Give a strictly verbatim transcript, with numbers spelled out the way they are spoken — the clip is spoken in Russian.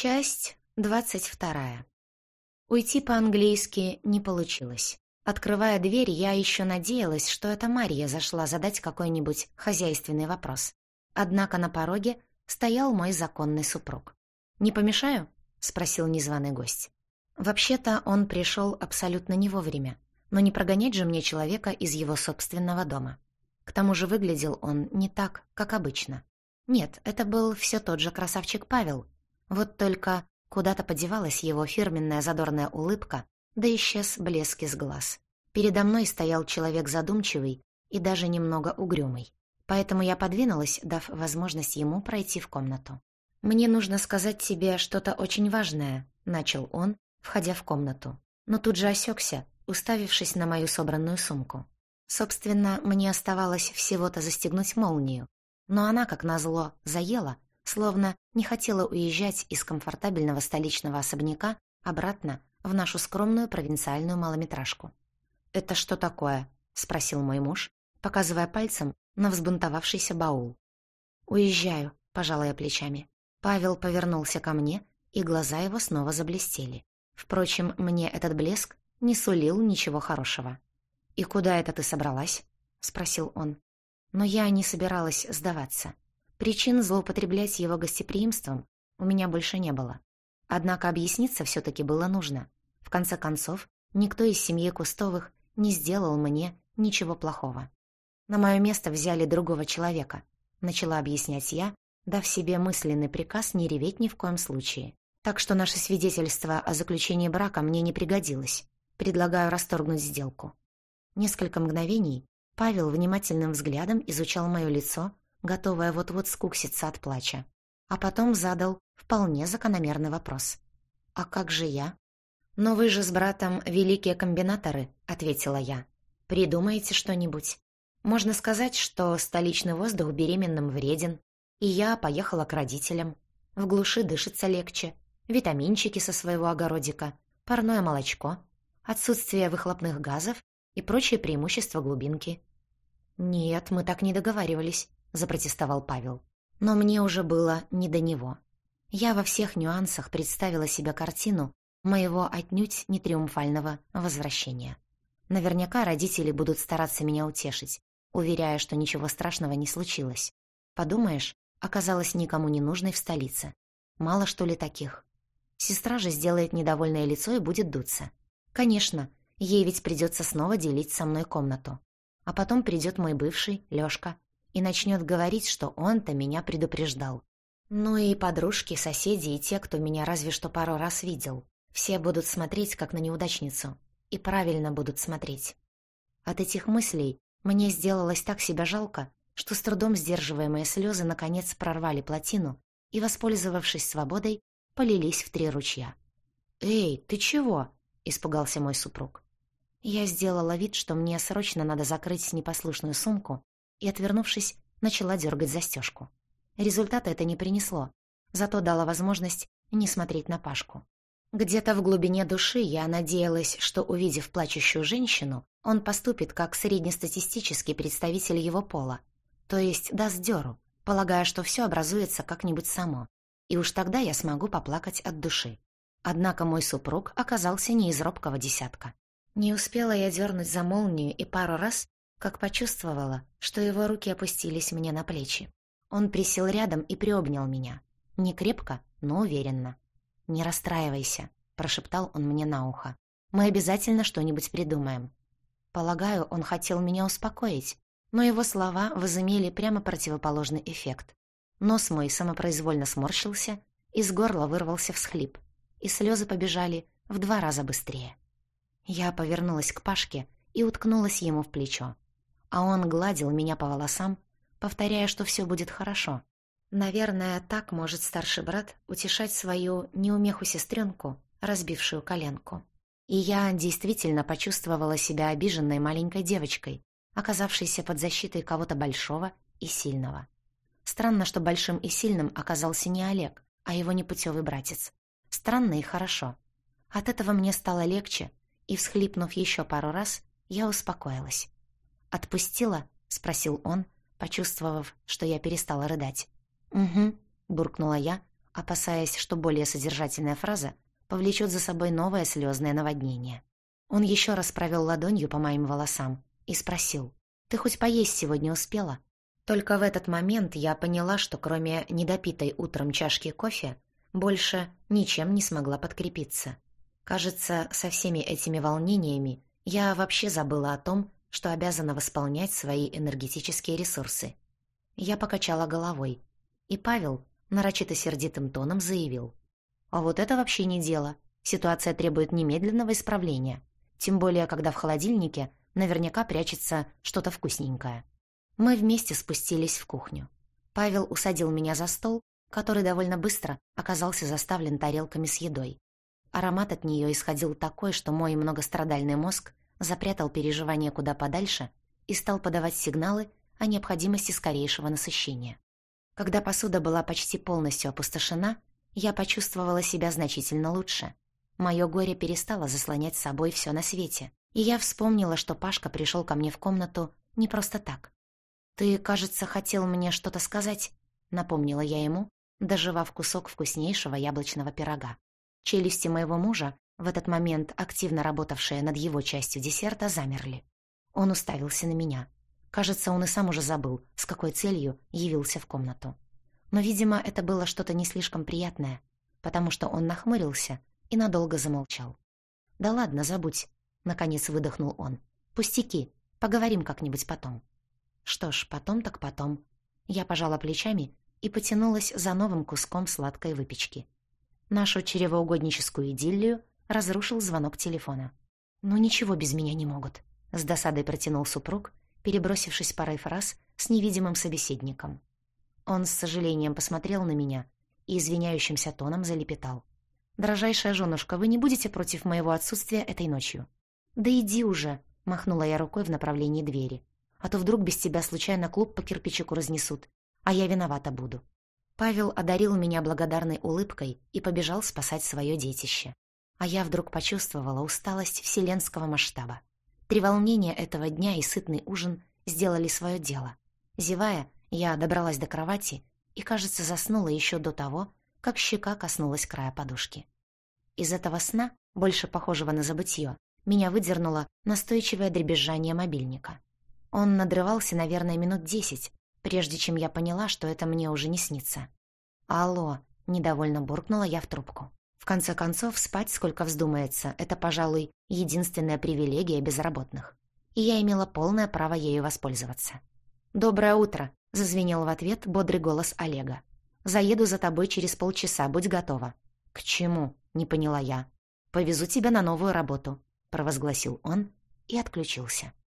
Часть двадцать вторая. Уйти по-английски не получилось. Открывая дверь, я еще надеялась, что это Марья зашла задать какой-нибудь хозяйственный вопрос. Однако на пороге стоял мой законный супруг. «Не помешаю?» — спросил незваный гость. Вообще-то он пришел абсолютно не вовремя, но не прогонять же мне человека из его собственного дома. К тому же выглядел он не так, как обычно. Нет, это был все тот же красавчик Павел. Вот только куда-то подевалась его фирменная задорная улыбка, да исчез блеск из глаз. Передо мной стоял человек задумчивый и даже немного угрюмый. Поэтому я подвинулась, дав возможность ему пройти в комнату. «Мне нужно сказать тебе что-то очень важное», — начал он, входя в комнату. Но тут же осекся, уставившись на мою собранную сумку. Собственно, мне оставалось всего-то застегнуть молнию, но она, как назло, заела, словно не хотела уезжать из комфортабельного столичного особняка обратно в нашу скромную провинциальную малометражку. «Это что такое?» — спросил мой муж, показывая пальцем на взбунтовавшийся баул. «Уезжаю», — пожала я плечами. Павел повернулся ко мне, и глаза его снова заблестели. Впрочем, мне этот блеск не сулил ничего хорошего. «И куда это ты собралась?» — спросил он. Но я не собиралась сдаваться. Причин злоупотреблять его гостеприимством у меня больше не было. Однако объясниться все-таки было нужно. В конце концов, никто из семьи Кустовых не сделал мне ничего плохого. На мое место взяли другого человека, начала объяснять я, дав себе мысленный приказ не реветь ни в коем случае. Так что наше свидетельство о заключении брака мне не пригодилось. Предлагаю расторгнуть сделку. Несколько мгновений Павел внимательным взглядом изучал мое лицо, готовая вот-вот скукситься от плача. А потом задал вполне закономерный вопрос. «А как же я?» «Но вы же с братом великие комбинаторы», — ответила я. «Придумаете что-нибудь? Можно сказать, что столичный воздух беременным вреден, и я поехала к родителям. В глуши дышится легче, витаминчики со своего огородика, парное молочко, отсутствие выхлопных газов и прочие преимущества глубинки». «Нет, мы так не договаривались», — запротестовал Павел. Но мне уже было не до него. Я во всех нюансах представила себе картину моего отнюдь не триумфального возвращения. Наверняка родители будут стараться меня утешить, уверяя, что ничего страшного не случилось. Подумаешь, оказалась никому не нужной в столице. Мало что ли таких? Сестра же сделает недовольное лицо и будет дуться. Конечно, ей ведь придется снова делить со мной комнату. А потом придет мой бывший, Лёшка, и начнет говорить, что он-то меня предупреждал. Ну и подружки, соседи и те, кто меня разве что пару раз видел. Все будут смотреть, как на неудачницу. И правильно будут смотреть. От этих мыслей мне сделалось так себя жалко, что с трудом сдерживаемые слезы наконец прорвали плотину и, воспользовавшись свободой, полились в три ручья. «Эй, ты чего?» — испугался мой супруг. Я сделала вид, что мне срочно надо закрыть непослушную сумку, и, отвернувшись, начала дергать застежку. Результата это не принесло, зато дало возможность не смотреть на Пашку. Где-то в глубине души я надеялась, что, увидев плачущую женщину, он поступит как среднестатистический представитель его пола, то есть даст дёру, полагая, что все образуется как-нибудь само, и уж тогда я смогу поплакать от души. Однако мой супруг оказался не из робкого десятка. Не успела я дернуть за молнию и пару раз, как почувствовала, что его руки опустились мне на плечи. Он присел рядом и приобнял меня. Не крепко, но уверенно. «Не расстраивайся», — прошептал он мне на ухо. «Мы обязательно что-нибудь придумаем». Полагаю, он хотел меня успокоить, но его слова возымели прямо противоположный эффект. Нос мой самопроизвольно сморщился, из горла вырвался всхлип, и слезы побежали в два раза быстрее. Я повернулась к Пашке и уткнулась ему в плечо. А он гладил меня по волосам, повторяя, что все будет хорошо. Наверное, так может старший брат утешать свою неумеху-сестренку, разбившую коленку. И я действительно почувствовала себя обиженной маленькой девочкой, оказавшейся под защитой кого-то большого и сильного. Странно, что большим и сильным оказался не Олег, а его непутевый братец. Странно и хорошо. От этого мне стало легче, и, всхлипнув еще пару раз, я успокоилась. «Отпустила?» — спросил он, почувствовав, что я перестала рыдать. «Угу», — буркнула я, опасаясь, что более содержательная фраза повлечет за собой новое слезное наводнение. Он еще раз провел ладонью по моим волосам и спросил: «Ты хоть поесть сегодня успела?» Только в этот момент я поняла, что кроме недопитой утром чашки кофе больше ничем не смогла подкрепиться. Кажется, со всеми этими волнениями я вообще забыла о том, что обязана восполнять свои энергетические ресурсы. Я покачала головой, и Павел нарочито сердитым тоном заявил: «А вот это вообще не дело. Ситуация требует немедленного исправления, тем более, когда в холодильнике наверняка прячется что-то вкусненькое». Мы вместе спустились в кухню. Павел усадил меня за стол, который довольно быстро оказался заставлен тарелками с едой. Аромат от нее исходил такой, что мой многострадальный мозг запрятал переживания куда подальше и стал подавать сигналы о необходимости скорейшего насыщения. Когда посуда была почти полностью опустошена, я почувствовала себя значительно лучше. Мое горе перестало заслонять собой все на свете, и я вспомнила, что Пашка пришел ко мне в комнату не просто так. «Ты, кажется, хотел мне что-то сказать», — напомнила я ему, доживав кусок вкуснейшего яблочного пирога. Челюсти моего мужа, в этот момент активно работавшие над его частью десерта, замерли. Он уставился на меня. Кажется, он и сам уже забыл, с какой целью явился в комнату. Но, видимо, это было что-то не слишком приятное, потому что он нахмурился и надолго замолчал. «Да ладно, забудь», — наконец выдохнул он. «Пустяки, поговорим как-нибудь потом». Что ж, потом так потом. Я пожала плечами и потянулась за новым куском сладкой выпечки. Нашу чревоугодническую идиллию разрушил звонок телефона. «Ну ничего без меня не могут», — с досадой протянул супруг, перебросившись парой фраз с невидимым собеседником. Он с сожалением посмотрел на меня и извиняющимся тоном залепетал: «Дорожайшая женушка, вы не будете против моего отсутствия этой ночью?» «Да иди уже», — махнула я рукой в направлении двери. «А то вдруг без тебя случайно клуб по кирпичику разнесут, а я виновата буду». Павел одарил меня благодарной улыбкой и побежал спасать свое детище. А я вдруг почувствовала усталость вселенского масштаба. Треволнение этого дня и сытный ужин сделали свое дело. Зевая, я добралась до кровати и, кажется, заснула еще до того, как щека коснулась края подушки. Из этого сна, больше похожего на забытье, меня выдернуло настойчивое дребезжание мобильника. Он надрывался, наверное, минут десять, прежде чем я поняла, что это мне уже не снится. «Алло», — недовольно буркнула я в трубку. В конце концов, спать сколько вздумается — это, пожалуй, единственная привилегия безработных. И я имела полное право ею воспользоваться. «Доброе утро», — зазвенел в ответ бодрый голос Олега. «Заеду за тобой через полчаса, будь готова». «К чему?» — не поняла я. «Повезу тебя на новую работу», — провозгласил он и отключился.